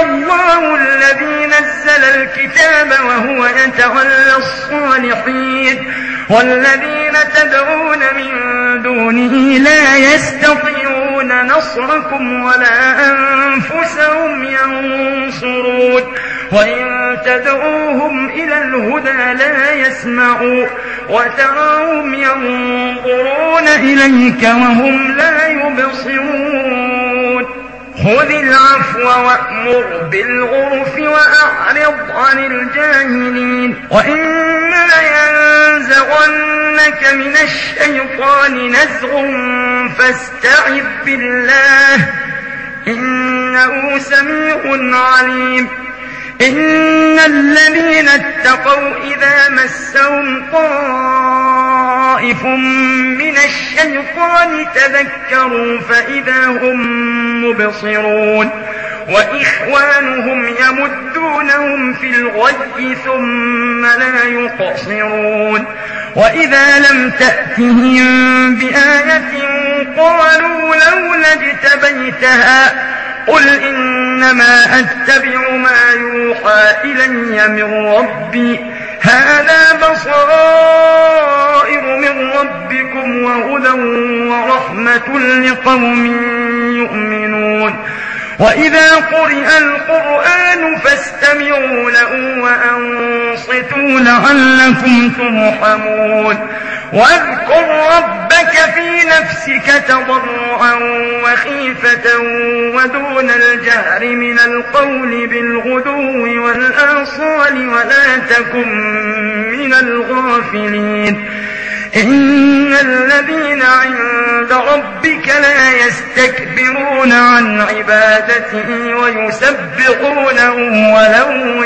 الله الذي نزل الكتاب وهو يتولى الصالحين والذين تدعون من دونه لا يستطيعون نصركم ولا أنفسهم ينصرون وإن تدعوهم إلى الهدى لا يسمعوا وتراهم ينظرون إليك وهم لا يبصرون خذ العفو وأمر بالعرف وأعرض عن الجاهلين وإما ينزغنك من الشيطان نزغ فاستعذ بالله إنه سميع عليم إن الذين اتقوا إذا مسهم طائف من الشيطان تذكروا فإذا هم مبصرون وإخوانهم يمدونهم في الغي ثم لا يقصرون وإذا لم تأتهم بآية قالوا لولا اجتبيتها قل إنما أتبع ما يوحى إلي من ربي هذا بصائر من ربكم وهدى ورحمة لقوم يؤمنون وإذا قرئ القرآن فاستمعوا له وأنصتوا لعلكم ترحمون واذكر ربك في نفسك تضرعا وخيفة ودون الجهر من القول بالغدو والآصال ولا تكن من الغافلين إن الذين عند ربك لا يستكبرون عن عبادته ويسبحونه وله